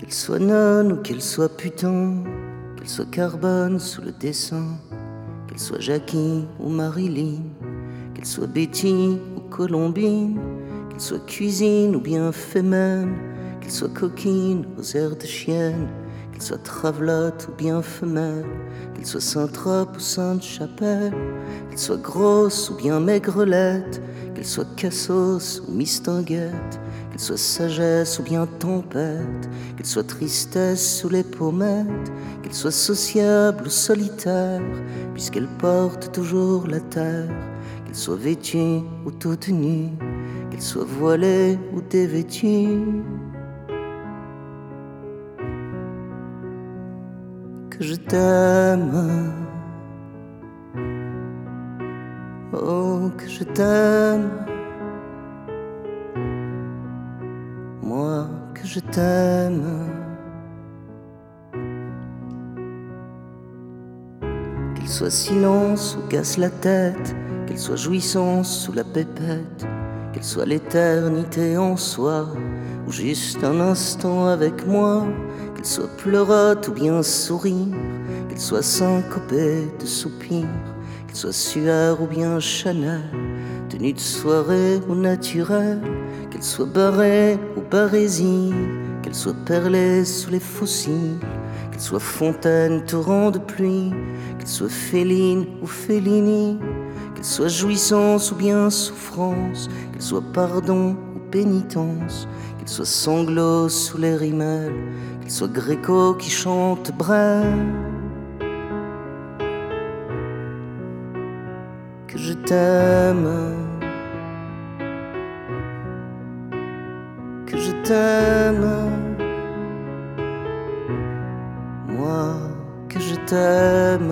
Qu'elle soit nonne ou qu'elle soit putain, qu'elle soit carbone sous le dessin, qu'elle soit Jackie ou Marilyn, qu'elle soit Betty ou Colombine, qu'elle soit cuisine ou bien fémène, qu'elle soit coquine aux airs de chienne, qu'elle soit travelotte ou bien femelle, qu'elle soit Saint-Trope ou Sainte-Chapelle, qu'elle soit grosse ou bien maigrelette, qu'elle soit cassos ou mistinguette, qu'elle soit sagesse ou bien tempête, qu'elle soit tristesse sous les pommettes, qu'elle soit sociable ou solitaire, puisqu'elle porte toujours la terre, qu'elle soit vêtue ou toute nue, qu'elle soit voilée ou dévêtue. Que je t'aime, oh que je t'aime, moi que je t'aime. Qu'elle soit silence ou casse la tête, qu'elle soit jouissance sous la pépette, qu'elle soit l'éternité en soi, ou juste un instant avec moi, qu'elle soit pleurote ou bien sourire, qu'elle soit syncopée de soupirs, qu'elle soit sueur ou bien Chanel, tenue de soirée ou naturelle, qu'elle soit barrée ou barésie, qu'elle soit perlée sous les fossiles, qu'elle soit fontaine, torrent de pluie, qu'elle soit féline ou félini, qu'elle soit jouissance ou bien souffrance, qu'elle soit pardon ou pénitence, qu'elle soit sanglot sous les rimelles, qu'elle soit gréco qui chante Brel. Que je t'aime, que je t'aime, moi que je t'aime.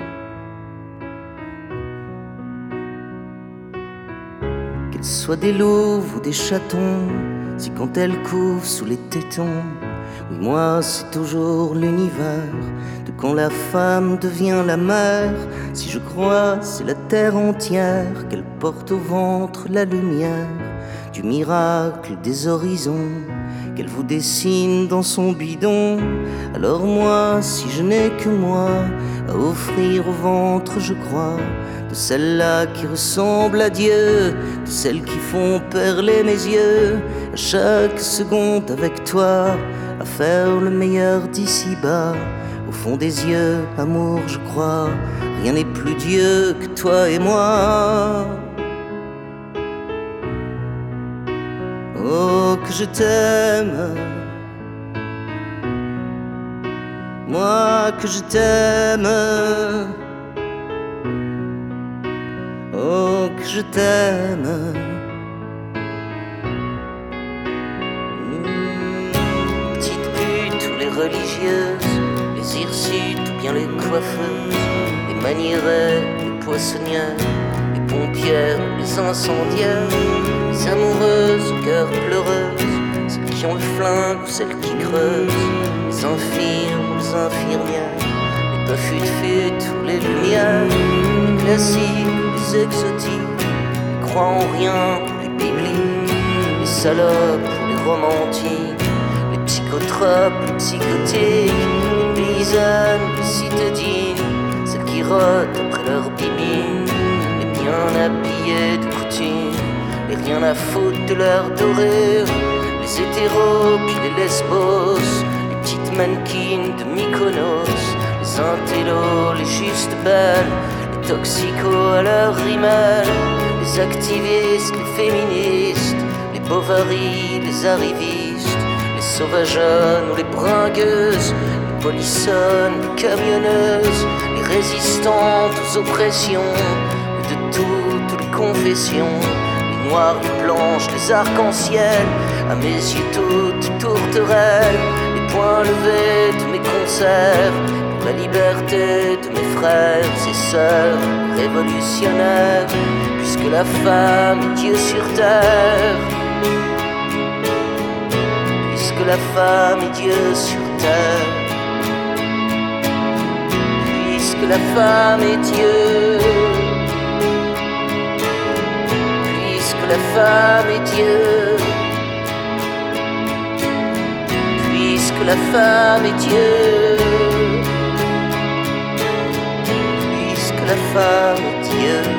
Qu'elle soit des louves ou des chatons, si quand elle couvre sous les tétons, oui moi c'est toujours l'univers, de quand la femme devient la mère, si je crois c'est la terre entière, qu'elle porte au ventre la lumière, du miracle des horizons, qu'elle vous dessine dans son bidon, alors moi si je n'ai que moi, à offrir au ventre je crois, de celles-là qui ressemblent à Dieu, de celles qui font perler mes yeux, à chaque seconde avec toi, à faire le meilleur d'ici-bas, au fond des yeux, amour je crois, rien n'est plus Dieu que toi et moi. Oh que je t'aime, moi que je t'aime, oh que je t'aime. Petites putes ou les religieuses, les hirsutes ou bien les coiffeuses, les maniérées, les poissonnières, les pompières ou les incendiaires, les amoureuses au cœur pleureuses, celles qui ont le flingue ou celles qui creusent, les infirmes ou les infirmières, les pas fut-fut ou les lumières, les classiques ou les exotiques, les croient en rien ou les bibliques, les salopes ou les romantiques, les psychotropes, les psychotiques, les paysannes, les citadines, celles qui rotent après leur bibine, les bien habillées de coutume, les rien à foutre de leur dorure, les hétéros puis les lesbos, les petites mannequins de Mykonos, les intellos, les justes belles, les toxicos à leur rimel, les activistes, les féministes, les bovaries, les arrivistes, les sauvageonnes ou les bringueuses, les polissonnes, les camionneuses, les résistantes aux oppressions, de toutes les confessions, les noires, les blanches, les arcs-en-ciel, à mes yeux toutes tourterelles, les poings levés de mes concerts, pour la liberté de mes frères et sœurs révolutionnaires, puisque la femme est Dieu sur terre, puisque la femme est Dieu sur terre, puisque la femme est Dieu, puisque la femme est Dieu, puisque puisque la femme est Dieu, puisque la femme est Dieu.